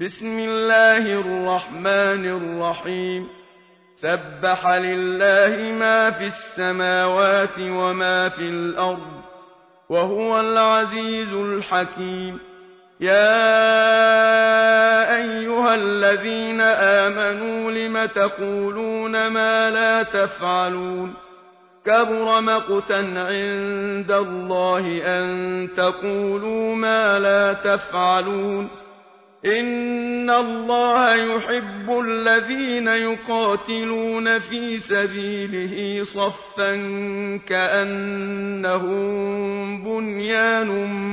بسم الله الرحمن الرحيم سبح لله ما في السماوات وما في الأرض وهو العزيز الحكيم يا أيها الذين آمنوا لم تقولون ما لا تفعلون كبر مقتا عند الله أن تقولوا ما لا تفعلون إن الله يحب الذين يقاتلون في سبيله صفا كأنهم بنيان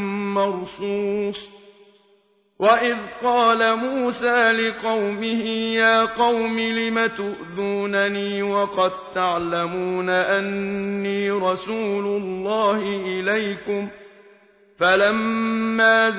مرصوص وإذ قال موسى لقومه يا قوم لم تؤذونني وقد تعلمون أني رسول الله إليكم فلما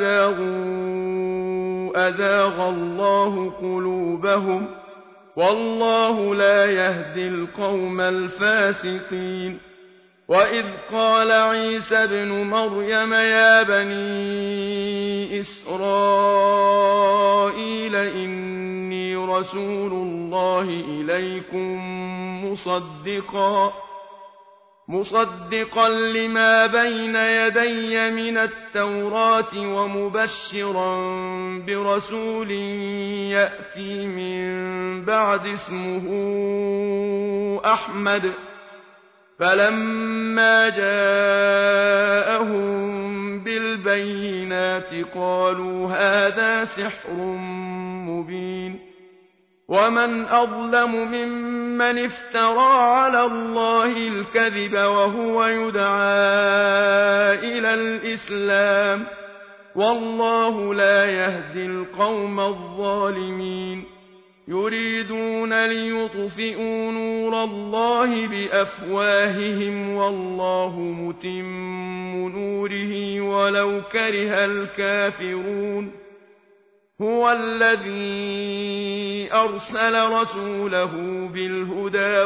زاغوا أزاغ الله قلوبهم والله لا يهدي القوم الفاسقين وإذ قال عيسى ابن مريم يا بني إسرائيل إني رسول الله إليكم مصدقا لما بين يدي من التوراة ومبشرا برسول يأتي من بعد اسمه أحمد فلما جاءهم بالبينات قالوا هذا سحر مبين ومن أظلم ممن افترى على الله الكذب وهو يدعى إلى الإسلام والله لا يهدي القوم الظالمين يريدون ليطفئوا نور الله بأفواههم والله متم نوره ولو كره الكافرون هو الذي أرسل رسوله بالهدى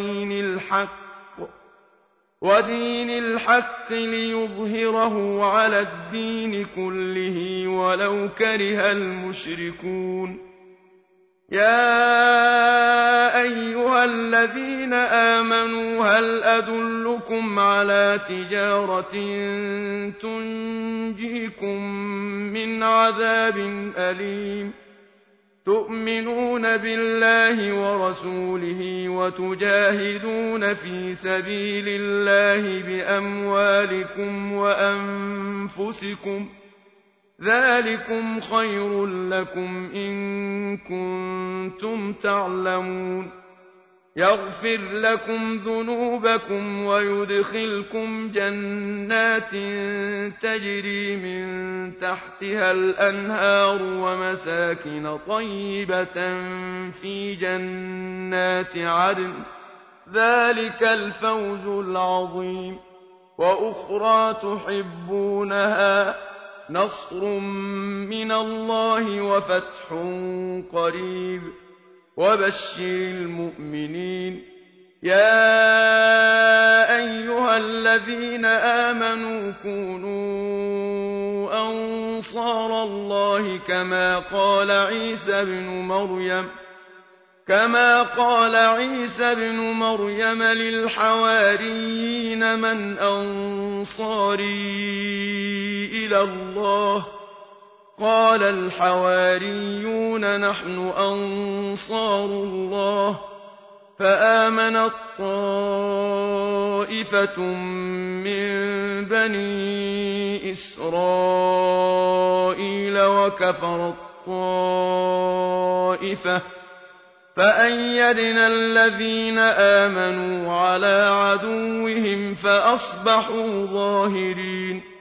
ودين الحق ليظهره على الدين كله ولو كره المشركون يا أيها الذين آمنوا هل أدلكم على تجارة تنجيكم من عذاب أليم تؤمنون بالله ورسوله وتجاهدون في سبيل الله بأموالكم وأنفسكم ذلكم خير لكم إن كنتم تعلمون يغفر لكم ذنوبكم ويدخلكم جنات تجري من تحتها الأنهار ومساكن طيبة في جنات عدن ذلك الفوز العظيم وأخرى تحبونها نصر من الله وفتح قريب وبشر المؤمنين يا أيها الذين آمنوا كونوا أنصار الله كما قال عيسى بن مريم للحواريين من أنصاري إلى الله قال الحواريون نحن أنصار الله فآمنت طائفة من بني إسرائيل وكفرت طائفة فأيدنا الذين آمنوا على عدوهم فأصبحوا ظاهرين